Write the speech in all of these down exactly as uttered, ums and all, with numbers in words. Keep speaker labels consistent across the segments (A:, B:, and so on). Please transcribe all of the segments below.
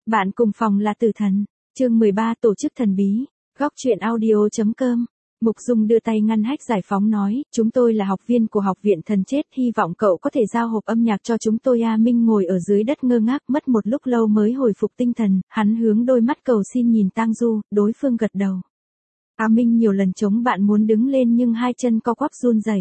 A: Bạn cùng phòng là tử thần. Chương mười ba tổ chức thần bí. Góc truyện audio.com. Mục Dung đưa tay ngăn Hách Giải Phóng nói, chúng tôi là học viên của học viện thần chết, hy vọng cậu có thể giao hộp âm nhạc cho chúng tôi. A Minh ngồi ở dưới đất ngơ ngác, mất một lúc lâu mới hồi phục tinh thần, hắn hướng đôi mắt cầu xin nhìn Tang Du, đối phương gật đầu. A Minh nhiều lần chống bạn muốn đứng lên nhưng hai chân co quắp run rẩy.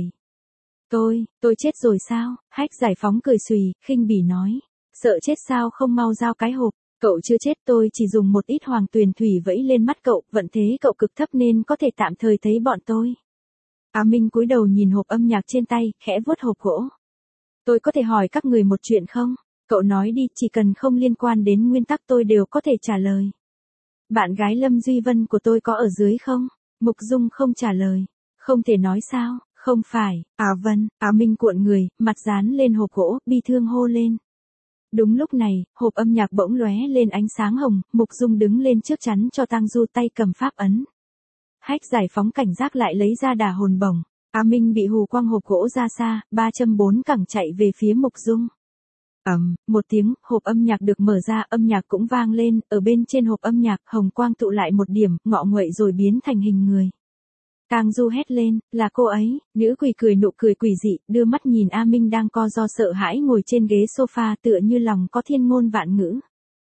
A: Tôi, tôi chết rồi sao? Hách Giải Phóng cười xùy, khinh bỉ nói. Sợ chết sao không mau giao cái hộp. Cậu chưa chết, tôi chỉ dùng một ít hoàng tuyền thủy vẫy lên mắt cậu, vận thế cậu cực thấp nên có thể tạm thời thấy bọn tôi. A Minh cúi đầu nhìn hộp âm nhạc trên tay, khẽ vuốt hộp gỗ. Tôi có thể hỏi các người một chuyện không? Cậu nói đi, chỉ cần không liên quan đến nguyên tắc tôi đều có thể trả lời. Bạn gái Lâm Duy Vân của tôi có ở dưới không? Mục Dung không trả lời. Không thể nói sao? Không phải, à Vân, A Minh cuộn người, mặt dán lên hộp gỗ, bi thương hô lên. Đúng lúc này, hộp âm nhạc bỗng lóe lên ánh sáng hồng, Mục Dung đứng lên trước chắn cho Tang Du, tay cầm pháp ấn. Hách Giải Phóng cảnh giác lại lấy ra đả hồn bổng. A Minh bị hù quăng hộp gỗ ra xa, ba chấm bốn cẳng chạy về phía Mục Dung. Ầm, um, một tiếng, hộp âm nhạc được mở ra, âm nhạc cũng vang lên, ở bên trên hộp âm nhạc, hồng quang tụ lại một điểm, ngọ nguậy rồi biến thành hình người. Tang Du hét lên, là cô ấy. Nữ quỷ cười nụ cười quỷ dị, đưa mắt nhìn A Minh đang co ro sợ hãi ngồi trên ghế sofa tựa như lòng có thiên ngôn vạn ngữ.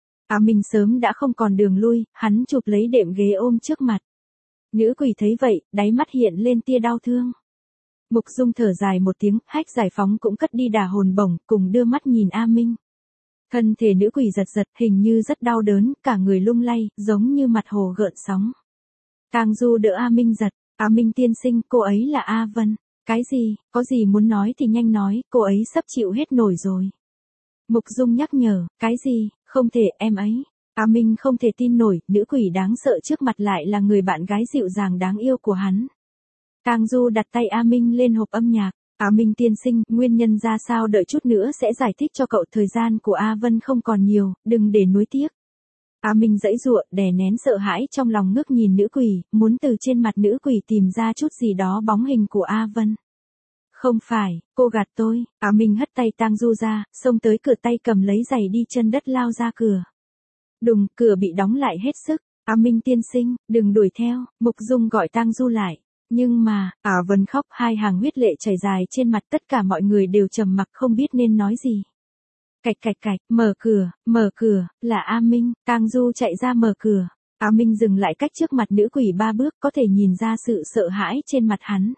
A: A Minh sớm đã không còn đường lui, hắn chụp lấy đệm ghế ôm trước mặt. Nữ quỷ thấy vậy, đáy mắt hiện lên tia đau thương. Mục Dung thở dài một tiếng, Hách Giải Phóng cũng cất đi đả hồn bổng, cùng đưa mắt nhìn A Minh. Thân thể nữ quỷ giật giật, hình như rất đau đớn, cả người lung lay, giống như mặt hồ gợn sóng. Tang Du đỡ A Minh giật. A Minh tiên sinh, cô ấy là A Vân. Cái gì, có gì muốn nói thì nhanh nói, cô ấy sắp chịu hết nổi rồi. Mục Dung nhắc nhở, cái gì, không thể, em ấy. A Minh không thể tin nổi, nữ quỷ đáng sợ trước mặt lại là người bạn gái dịu dàng đáng yêu của hắn. Tang Du đặt tay A Minh lên hộp âm nhạc. A Minh tiên sinh, nguyên nhân ra sao đợi chút nữa sẽ giải thích cho cậu, thời gian của A Vân không còn nhiều, đừng để nuối tiếc. A Minh giãy giụa, đè nén sợ hãi trong lòng, ngước nhìn nữ quỷ, muốn từ trên mặt nữ quỷ tìm ra chút gì đó bóng hình của A Vân. Không phải, cô gạt tôi. A Minh hất tay Tang Du ra, xông tới cửa, tay cầm lấy giày đi chân đất lao ra cửa. Đùng, cửa bị đóng lại hết sức. A Minh tiên sinh, đừng đuổi theo. Mục Dung gọi Tang Du lại. Nhưng mà, A Vân khóc, hai hàng huyết lệ chảy dài trên mặt, tất cả mọi người đều trầm mặc không biết nên nói gì. Cạch cạch cạch, mở cửa, mở cửa, là A Minh. Tang Du chạy ra mở cửa. A Minh dừng lại cách trước mặt nữ quỷ ba bước, có thể nhìn ra sự sợ hãi trên mặt hắn.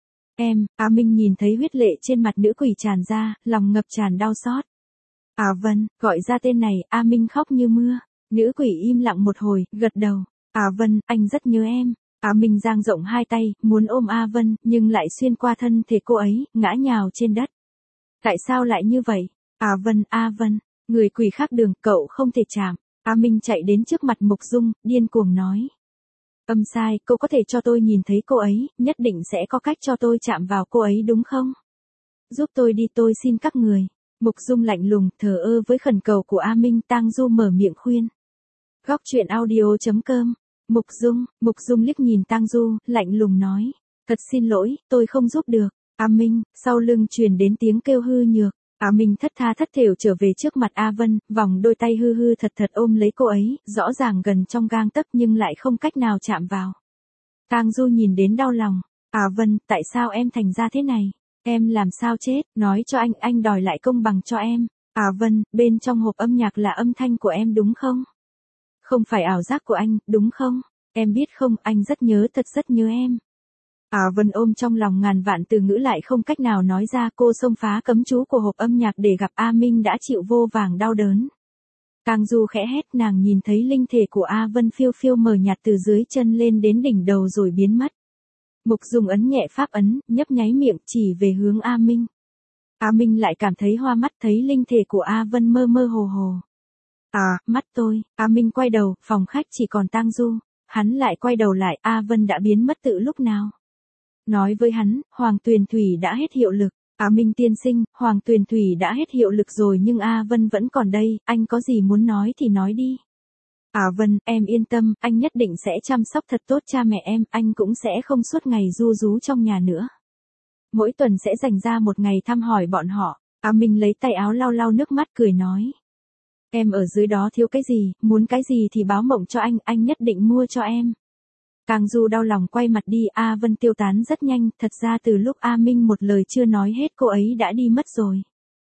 A: Em, A Minh nhìn thấy huyết lệ trên mặt nữ quỷ tràn ra, lòng ngập tràn đau xót. A Vân, gọi ra tên này, A Minh khóc như mưa. Nữ quỷ im lặng một hồi, gật đầu. A Vân, anh rất nhớ em. A Minh dang rộng hai tay, muốn ôm A Vân, nhưng lại xuyên qua thân thể cô ấy, ngã nhào trên đất. Tại sao lại như vậy? A Vân, A Vân, người quỷ khác đường, cậu không thể chạm. A Minh chạy đến trước mặt Mục Dung, điên cuồng nói. Âm sai, cô có thể cho tôi nhìn thấy cô ấy, nhất định sẽ có cách cho tôi chạm vào cô ấy đúng không? Giúp tôi đi, tôi xin các người. Mục Dung lạnh lùng, thờ ơ với khẩn cầu của A Minh. Tang Du mở miệng khuyên. Góc truyện audio.com. Mục Dung, Mục Dung liếc nhìn Tang Du, lạnh lùng nói. Thật xin lỗi, tôi không giúp được. A Minh, sau lưng truyền đến tiếng kêu hư nhược. A Minh thất tha thất thểu trở về trước mặt A Vân, vòng đôi tay hư hư thật thật ôm lấy cô ấy, rõ ràng gần trong gang tấc nhưng lại không cách nào chạm vào. Tang Du nhìn đến đau lòng. A Vân, tại sao em thành ra thế này? Em làm sao chết? Nói cho anh, anh đòi lại công bằng cho em. A Vân, bên trong hộp âm nhạc là âm thanh của em đúng không? Không phải ảo giác của anh, đúng không? Em biết không, anh rất nhớ, thật rất nhớ em. A Vân ôm trong lòng ngàn vạn từ ngữ lại không cách nào nói ra, cô xông phá cấm chú của hộp âm nhạc để gặp A Minh đã chịu vô vàng đau đớn. Tang Du khẽ hét, nàng nhìn thấy linh thể của A Vân phiêu phiêu mờ nhạt từ dưới chân lên đến đỉnh đầu rồi biến mất. Mục Dung ấn nhẹ pháp ấn, nhấp nháy miệng chỉ về hướng A Minh. A Minh lại cảm thấy hoa mắt, thấy linh thể của A Vân mơ mơ hồ hồ. À, mắt tôi. A Minh quay đầu, phòng khách chỉ còn Tang Du. Hắn lại quay đầu lại, A Vân đã biến mất từ lúc nào? Nói với hắn, Hoàng Tuyền Thủy đã hết hiệu lực. A Minh tiên sinh, Hoàng Tuyền Thủy đã hết hiệu lực rồi nhưng A Vân vẫn còn đây, anh có gì muốn nói thì nói đi. A Vân, em yên tâm, anh nhất định sẽ chăm sóc thật tốt cha mẹ em, anh cũng sẽ không suốt ngày ru rú trong nhà nữa. Mỗi tuần sẽ dành ra một ngày thăm hỏi bọn họ. A Minh lấy tay áo lau lau nước mắt cười nói. Em ở dưới đó thiếu cái gì, muốn cái gì thì báo mộng cho anh, anh nhất định mua cho em. Càng Du đau lòng quay mặt đi, A Vân tiêu tán rất nhanh, thật ra từ lúc A Minh một lời chưa nói hết cô ấy đã đi mất rồi.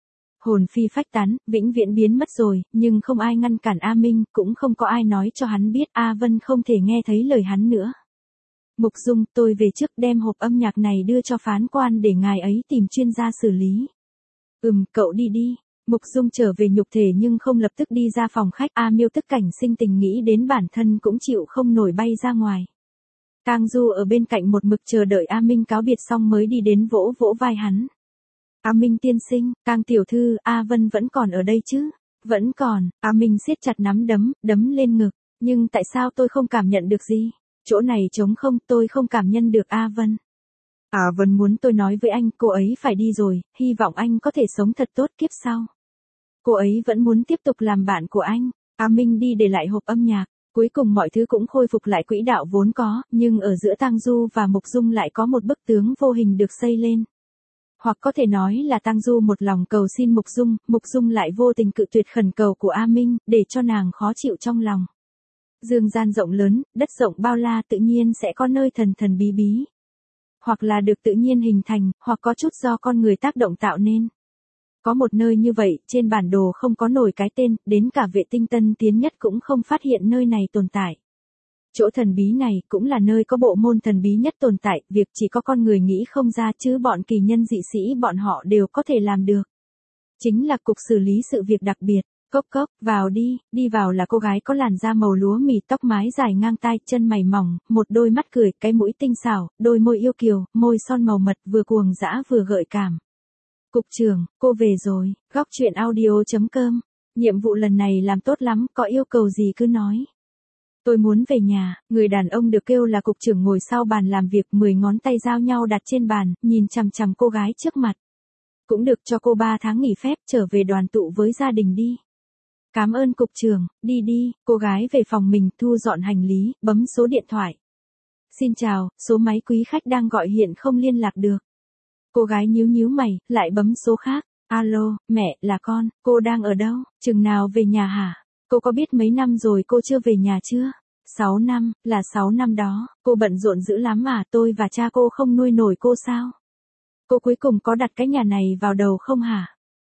A: Hồn phi phách tán, vĩnh viễn biến mất rồi, nhưng không ai ngăn cản A Minh, cũng không có ai nói cho hắn biết A Vân không thể nghe thấy lời hắn nữa. Mục Dung, tôi về trước đem hộp âm nhạc này đưa cho phán quan để ngài ấy tìm chuyên gia xử lý. Ừm, cậu đi đi. Mục Dung trở về nhục thể nhưng không lập tức đi ra phòng khách. A Miêu tức cảnh sinh tình nghĩ đến bản thân cũng chịu không nổi bay ra ngoài. Tang Du ở bên cạnh một mực chờ đợi A Minh cáo biệt xong mới đi đến vỗ vỗ vai hắn. A Minh tiên sinh, Tang tiểu thư, A Vân vẫn còn ở đây chứ? Vẫn còn. A Minh siết chặt nắm đấm, đấm lên ngực. Nhưng tại sao tôi không cảm nhận được gì? Chỗ này trống không, tôi không cảm nhận được A Vân. A Vân muốn tôi nói với anh, cô ấy phải đi rồi, hy vọng anh có thể sống thật tốt kiếp sau. Cô ấy vẫn muốn tiếp tục làm bạn của anh. A Minh đi để lại hộp âm nhạc. Cuối cùng mọi thứ cũng khôi phục lại quỹ đạo vốn có, nhưng ở giữa Tang Du và Mục Dung lại có một bức tướng vô hình được xây lên. Hoặc có thể nói là Tang Du một lòng cầu xin Mục Dung, Mục Dung lại vô tình cự tuyệt khẩn cầu của A Minh, để cho nàng khó chịu trong lòng. Dương gian rộng lớn, đất rộng bao la tự nhiên sẽ có nơi thần thần bí bí. Hoặc là được tự nhiên hình thành, hoặc có chút do con người tác động tạo nên. Có một nơi như vậy, trên bản đồ không có nổi cái tên, đến cả vệ tinh tân tiến nhất cũng không phát hiện nơi này tồn tại. Chỗ thần bí này cũng là nơi có bộ môn thần bí nhất tồn tại, việc chỉ có con người nghĩ không ra chứ bọn kỳ nhân dị sĩ bọn họ đều có thể làm được. Chính là cục xử lý sự việc đặc biệt. Cốc cốc, vào đi, đi vào là cô gái có làn da màu lúa mì, tóc mái dài ngang tai, chân mày mỏng, một đôi mắt cười, cái mũi tinh xảo, đôi môi yêu kiều, môi son màu mật vừa cuồng dã vừa gợi cảm. Cục trưởng, cô về rồi, góc truyện audio chấm com. Nhiệm vụ lần này làm tốt lắm, có yêu cầu gì cứ nói. Tôi muốn về nhà, người đàn ông được kêu là cục trưởng ngồi sau bàn làm việc, mười ngón tay giao nhau đặt trên bàn, nhìn chằm chằm cô gái trước mặt. Cũng được cho cô ba tháng nghỉ phép, trở về đoàn tụ với gia đình đi. Cảm ơn cục trưởng, đi đi, cô gái về phòng mình thu dọn hành lý, bấm số điện thoại. Xin chào, số máy quý khách đang gọi hiện không liên lạc được. Cô gái nhíu nhíu mày, lại bấm số khác. Alo, mẹ, là con, cô đang ở đâu, chừng nào về nhà hả? Cô có biết mấy năm rồi cô chưa về nhà chưa? sáu năm, là sáu năm đó, cô bận rộn dữ lắm mà, tôi và cha cô không nuôi nổi cô sao? Cô cuối cùng có đặt cái nhà này vào đầu không hả?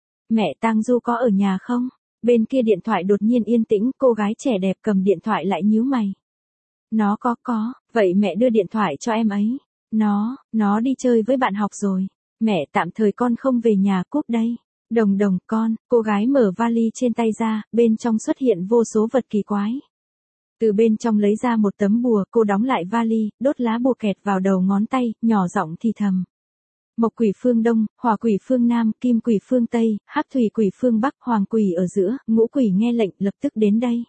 A: Mẹ Tang Du có ở nhà không? Bên kia điện thoại đột nhiên yên tĩnh, cô gái trẻ đẹp cầm điện thoại lại nhíu mày. Nó có có, vậy mẹ đưa điện thoại cho em ấy. Nó, nó đi chơi với bạn học rồi. Mẹ tạm thời con không về nhà, cúp đây. Đồng đồng con, cô gái mở vali trên tay ra, bên trong xuất hiện vô số vật kỳ quái. Từ bên trong lấy ra một tấm bùa, cô đóng lại vali, đốt lá bùa kẹt vào đầu ngón tay, nhỏ giọng thì thầm. Mộc quỷ phương Đông, hỏa quỷ phương Nam, kim quỷ phương Tây, hắc thủy quỷ phương Bắc, hoàng quỷ ở giữa, ngũ quỷ nghe lệnh lập tức đến đây.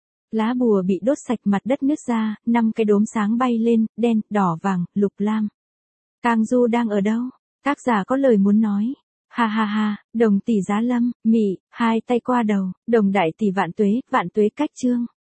A: Lá bùa bị đốt sạch, mặt đất nứt ra, năm cái đốm sáng bay lên, đen, đỏ, vàng, lục lam. Tang Du đang ở đâu? Tác giả có lời muốn nói. Ha ha ha, đồng tỷ giá lâm, mị, hai tay qua đầu, đồng đại tỷ vạn tuế, vạn tuế cách chương.